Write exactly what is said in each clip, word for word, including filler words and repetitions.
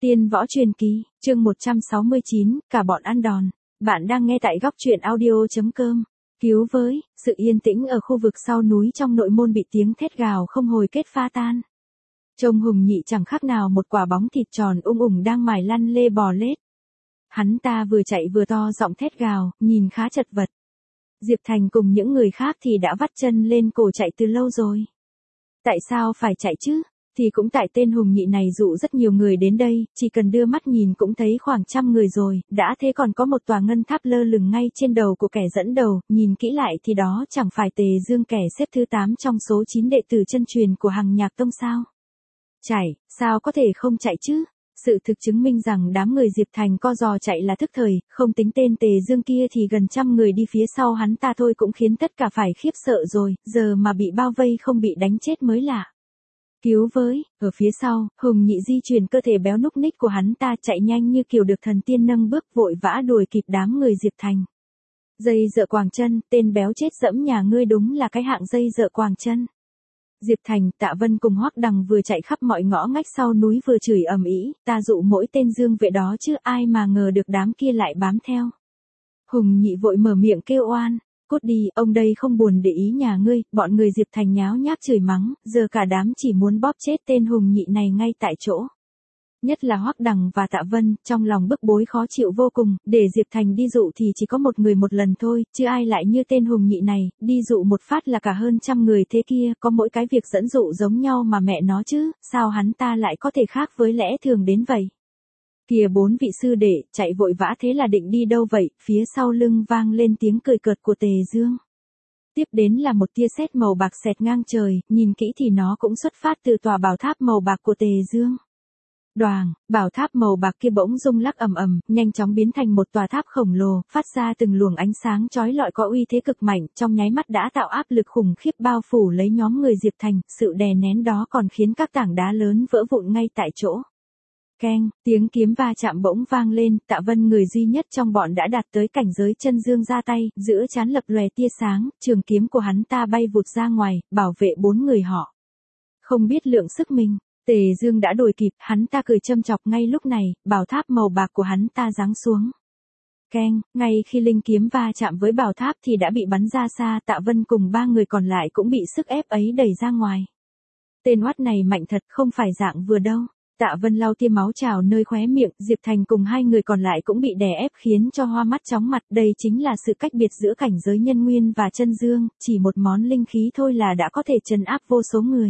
Tiên võ truyền kỳ, chương một trăm sáu mươi chín, cả bọn ăn đòn. Bạn đang nghe tại góc truyện audio.com. Cứu với, sự yên tĩnh ở khu vực sau núi trong nội môn bị tiếng thét gào không hồi kết pha tan. Trông Hùng Nhị chẳng khác nào một quả bóng thịt tròn ung ủng đang mải lăn lê bò lết. Hắn ta vừa chạy vừa to giọng thét gào, nhìn khá chật vật. Diệp Thành cùng những người khác thì đã vắt chân lên cổ chạy từ lâu rồi. Tại sao phải chạy chứ? Thì cũng tại tên Hùng Nhị này dụ rất nhiều người đến đây, chỉ cần đưa mắt nhìn cũng thấy khoảng trăm người rồi, đã thế còn có một tòa ngân tháp lơ lửng ngay trên đầu của kẻ dẫn đầu, nhìn kỹ lại thì đó chẳng phải Tề Dương kẻ xếp thứ tám trong số chín đệ tử chân truyền của Hằng Nhạc Tông sao? Chạy, sao có thể không chạy chứ? Sự thực chứng minh rằng đám người Diệp Thành co giò chạy là thức thời, không tính tên Tề Dương kia thì gần trăm người đi phía sau hắn ta thôi cũng khiến tất cả phải khiếp sợ rồi, giờ mà bị bao vây không bị đánh chết mới lạ. Cứu với, ở phía sau, Hùng Nhị di chuyển cơ thể béo núc ních của hắn ta chạy nhanh như kiểu được thần tiên nâng bước vội vã đuổi kịp đám người Diệp Thành. Dây dợ quàng chân, tên béo chết dẫm nhà ngươi đúng là cái hạng dây dợ quàng chân. Diệp Thành, Tạ Vân cùng Hoắc Đằng vừa chạy khắp mọi ngõ ngách sau núi vừa chửi ầm ĩ, ta dụ mỗi tên Dương vệ đó chứ ai mà ngờ được đám kia lại bám theo. Hùng Nhị vội mở miệng kêu oan. Cút đi, ông đây không buồn để ý nhà ngươi, bọn người Diệp Thành nháo nhác chửi mắng, giờ cả đám chỉ muốn bóp chết tên Hùng Nhị này ngay tại chỗ. Nhất là Hoắc Đằng và Tạ Vân, trong lòng bức bối khó chịu vô cùng, để Diệp Thành đi dụ thì chỉ có một người một lần thôi, chứ ai lại như tên Hùng Nhị này, đi dụ một phát là cả hơn trăm người thế kia, có mỗi cái việc dẫn dụ giống nhau mà mẹ nó chứ, sao hắn ta lại có thể khác với lẽ thường đến vậy. Kìa bốn vị sư đệ, chạy vội vã thế là định đi đâu vậy, phía sau lưng vang lên tiếng cười cợt của Tề Dương. Tiếp đến là một tia sét màu bạc xẹt ngang trời, nhìn kỹ thì nó cũng xuất phát từ tòa bảo tháp màu bạc của Tề Dương. Đoàng, bảo tháp màu bạc kia bỗng rung lắc ầm ầm, nhanh chóng biến thành một tòa tháp khổng lồ, phát ra từng luồng ánh sáng chói lọi có uy thế cực mạnh, trong nháy mắt đã tạo áp lực khủng khiếp bao phủ lấy nhóm người Diệp Thành, sự đè nén đó còn khiến các tảng đá lớn vỡ vụn ngay tại chỗ. Keng, tiếng kiếm va chạm bỗng vang lên, Tạ Vân người duy nhất trong bọn đã đạt tới cảnh giới chân dương ra tay, giữa trán lập lòe tia sáng, trường kiếm của hắn ta bay vụt ra ngoài, bảo vệ bốn người họ. Không biết lượng sức mình, Tề Dương đã đuổi kịp, hắn ta cười châm chọc ngay lúc này, bảo tháp màu bạc của hắn ta giáng xuống. Keng, ngay khi linh kiếm va chạm với bảo tháp thì đã bị bắn ra xa, Tạ Vân cùng ba người còn lại cũng bị sức ép ấy đẩy ra ngoài. Tên oát này mạnh thật, không phải dạng vừa đâu. Tạ Vân lau tia máu trào nơi khóe miệng, Diệp Thành cùng hai người còn lại cũng bị đè ép khiến cho hoa mắt chóng mặt, đây chính là sự cách biệt giữa cảnh giới nhân nguyên và chân dương, chỉ một món linh khí thôi là đã có thể trấn áp vô số người.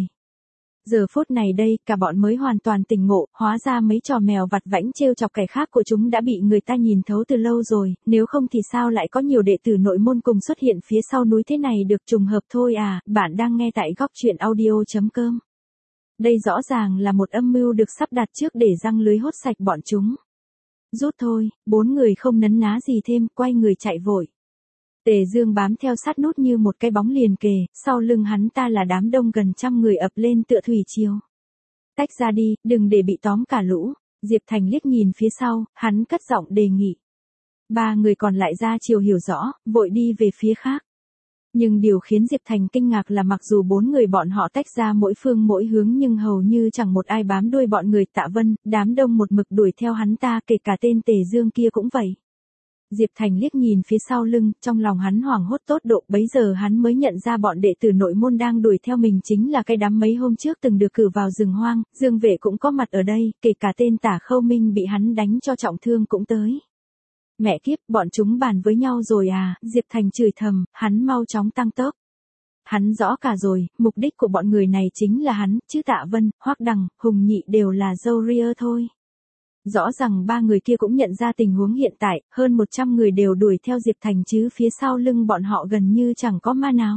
Giờ phút này đây, cả bọn mới hoàn toàn tỉnh ngộ, hóa ra mấy trò mèo vặt vãnh trêu chọc kẻ khác của chúng đã bị người ta nhìn thấu từ lâu rồi, nếu không thì sao lại có nhiều đệ tử nội môn cùng xuất hiện phía sau núi thế này được trùng hợp thôi à, bạn đang nghe tại góc truyện audio.com. Đây rõ ràng là một âm mưu được sắp đặt trước để giăng lưới hốt sạch bọn chúng. Rút thôi, bốn người không nấn ná gì thêm, quay người chạy vội. Tề Dương bám theo sát nút như một cái bóng liền kề, sau lưng hắn ta là đám đông gần trăm người ập lên tựa thủy triều. Tách ra đi, đừng để bị tóm cả lũ. Diệp Thành liếc nhìn phía sau, hắn cất giọng đề nghị. Ba người còn lại ra chiều hiểu rõ, vội đi về phía khác. Nhưng điều khiến Diệp Thành kinh ngạc là mặc dù bốn người bọn họ tách ra mỗi phương mỗi hướng nhưng hầu như chẳng một ai bám đuôi bọn người Tạ Vân, đám đông một mực đuổi theo hắn ta, kể cả tên Tề Dương kia cũng vậy. Diệp Thành liếc nhìn phía sau lưng, trong lòng hắn hoảng hốt tốt độ, bấy giờ hắn mới nhận ra bọn đệ tử nội môn đang đuổi theo mình chính là cái đám mấy hôm trước từng được cử vào rừng hoang, Dương vệ cũng có mặt ở đây, kể cả tên Tả Khâu Minh bị hắn đánh cho trọng thương cũng tới. Mẹ kiếp, bọn chúng bàn với nhau rồi à, Diệp Thành chửi thầm, hắn mau chóng tăng tốc. Hắn rõ cả rồi, mục đích của bọn người này chính là hắn, chứ Tạ Vân, Hoắc Đằng, Hùng Nhị đều là dâu ria thôi. Rõ ràng ba người kia cũng nhận ra tình huống hiện tại, hơn một trăm người đều đuổi theo Diệp Thành chứ phía sau lưng bọn họ gần như chẳng có ma nào.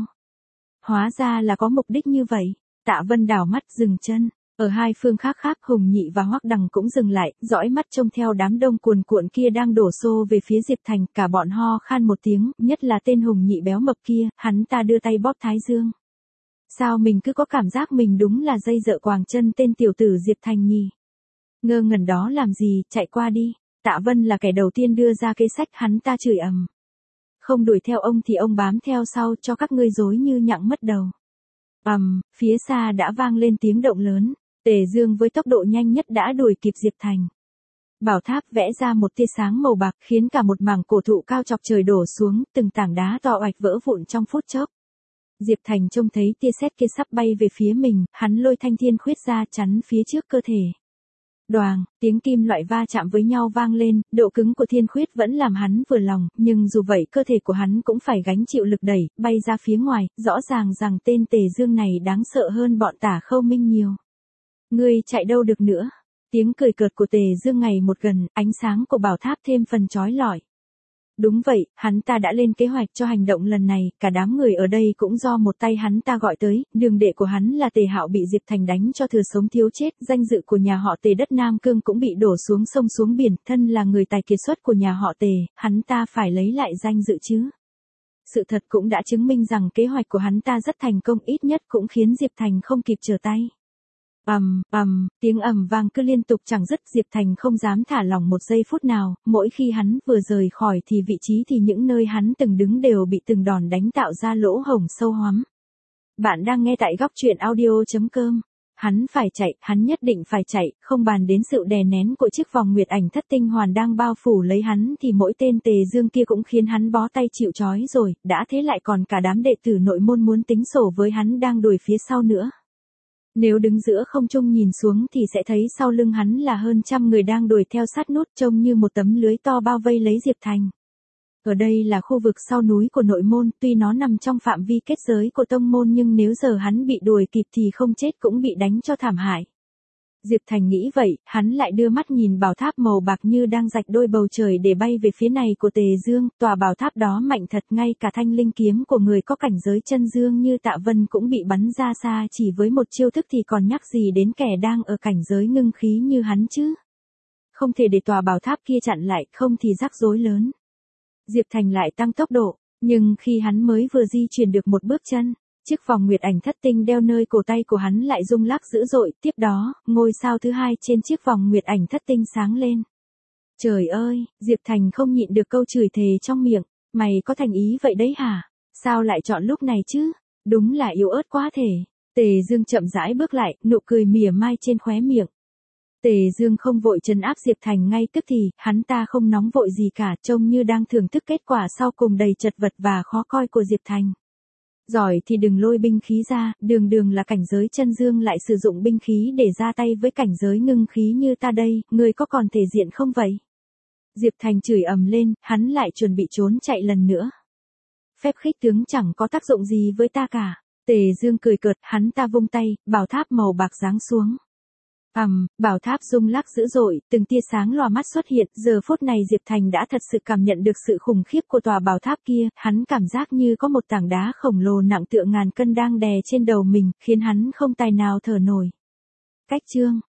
Hóa ra là có mục đích như vậy, Tạ Vân đảo mắt dừng chân. Ở hai phương khác khác Hùng Nhị và Hoắc Đằng cũng dừng lại, dõi mắt trông theo đám đông cuồn cuộn kia đang đổ xô về phía Diệp Thành, cả bọn ho khan một tiếng, nhất là tên Hùng Nhị béo mập kia, hắn ta đưa tay bóp thái dương. Sao mình cứ có cảm giác mình đúng là dây dợ quàng chân tên tiểu tử Diệp Thành nhỉ? Ngơ ngẩn đó làm gì, chạy qua đi. Tạ Vân là kẻ đầu tiên đưa ra cây sách, hắn ta chửi ầm. Không đuổi theo ông thì ông bám theo sau cho các ngươi rối như nhặng mất đầu. Ầm, um, phía xa đã vang lên tiếng động lớn. Tề Dương với tốc độ nhanh nhất đã đuổi kịp Diệp Thành. Bảo tháp vẽ ra một tia sáng màu bạc khiến cả một mảng cổ thụ cao chọc trời đổ xuống, từng tảng đá to oạch vỡ vụn trong phút chốc. Diệp Thành trông thấy tia sét kia sắp bay về phía mình, hắn lôi thanh thiên khuyết ra chắn phía trước cơ thể. Đoàng, tiếng kim loại va chạm với nhau vang lên, độ cứng của thiên khuyết vẫn làm hắn vừa lòng, nhưng dù vậy cơ thể của hắn cũng phải gánh chịu lực đẩy, bay ra phía ngoài, rõ ràng rằng tên Tề Dương này đáng sợ hơn bọn Tả Khâu Minh nhiều. Ngươi chạy đâu được nữa? Tiếng cười cợt của Tề Dương ngày một gần, ánh sáng của bảo tháp thêm phần chói lọi. Đúng vậy, hắn ta đã lên kế hoạch cho hành động lần này, cả đám người ở đây cũng do một tay hắn ta gọi tới, đường đệ của hắn là Tề Hạo bị Diệp Thành đánh cho thừa sống thiếu chết, danh dự của nhà họ Tề đất Nam Cương cũng bị đổ xuống sông xuống biển, thân là người tài kiệt xuất của nhà họ Tề, hắn ta phải lấy lại danh dự chứ. Sự thật cũng đã chứng minh rằng kế hoạch của hắn ta rất thành công, ít nhất cũng khiến Diệp Thành không kịp trở tay. Ầm, ầm, tiếng ầm vang cứ liên tục chẳng dứt, Diệp Thành không dám thả lỏng một giây phút nào, mỗi khi hắn vừa rời khỏi thì vị trí thì những nơi hắn từng đứng đều bị từng đòn đánh tạo ra lỗ hổng sâu hoắm. Bạn đang nghe tại góc truyện audio chấm com. Hắn phải chạy, hắn nhất định phải chạy, không bàn đến sự đè nén của chiếc vòng nguyệt ảnh thất tinh hoàn đang bao phủ lấy hắn thì mỗi tên Tề Dương kia cũng khiến hắn bó tay chịu trói rồi, đã thế lại còn cả đám đệ tử nội môn muốn tính sổ với hắn đang đuổi phía sau nữa. Nếu đứng giữa không trung nhìn xuống thì sẽ thấy sau lưng hắn là hơn trăm người đang đuổi theo sát nút, trông như một tấm lưới to bao vây lấy Diệp Thành. Ở đây là khu vực sau núi của nội môn, tuy nó nằm trong phạm vi kết giới của tông môn nhưng nếu giờ hắn bị đuổi kịp thì không chết cũng bị đánh cho thảm hại. Diệp Thành nghĩ vậy, hắn lại đưa mắt nhìn bảo tháp màu bạc như đang rạch đôi bầu trời để bay về phía này của Tề Dương, tòa bảo tháp đó mạnh thật, ngay cả thanh linh kiếm của người có cảnh giới chân dương như Tạ Vân cũng bị bắn ra xa chỉ với một chiêu thức thì còn nhắc gì đến kẻ đang ở cảnh giới ngưng khí như hắn chứ. Không thể để tòa bảo tháp kia chặn lại, không thì rắc rối lớn. Diệp Thành lại tăng tốc độ, nhưng khi hắn mới vừa di chuyển được một bước chân, chiếc vòng nguyệt ảnh thất tinh đeo nơi cổ tay của hắn lại rung lắc dữ dội, tiếp đó, ngôi sao thứ hai trên chiếc vòng nguyệt ảnh thất tinh sáng lên. Trời ơi, Diệp Thành không nhịn được câu chửi thề trong miệng, mày có thành ý vậy đấy hả? Sao lại chọn lúc này chứ? Đúng là yếu ớt quá thể. Tề Dương chậm rãi bước lại, nụ cười mỉa mai trên khóe miệng. Tề Dương không vội trấn áp Diệp Thành ngay tức thì, hắn ta không nóng vội gì cả, trông như đang thưởng thức kết quả sau cùng đầy chật vật và khó coi của Diệp Thành. Giỏi thì đừng lôi binh khí ra, đường đường là cảnh giới chân dương lại sử dụng binh khí để ra tay với cảnh giới ngưng khí như ta đây, ngươi có còn thể diện không vậy? Diệp Thành chửi ầm lên, hắn lại chuẩn bị trốn chạy lần nữa. Phép khích tướng chẳng có tác dụng gì với ta cả. Tề Dương cười cợt, hắn ta vung tay, bảo tháp màu bạc giáng xuống. Ầm, um, bảo tháp rung lắc dữ dội, từng tia sáng lòa mắt xuất hiện, giờ phút này Diệp Thành đã thật sự cảm nhận được sự khủng khiếp của tòa bảo tháp kia, hắn cảm giác như có một tảng đá khổng lồ nặng tựa ngàn cân đang đè trên đầu mình, khiến hắn không tài nào thở nổi. Cách chương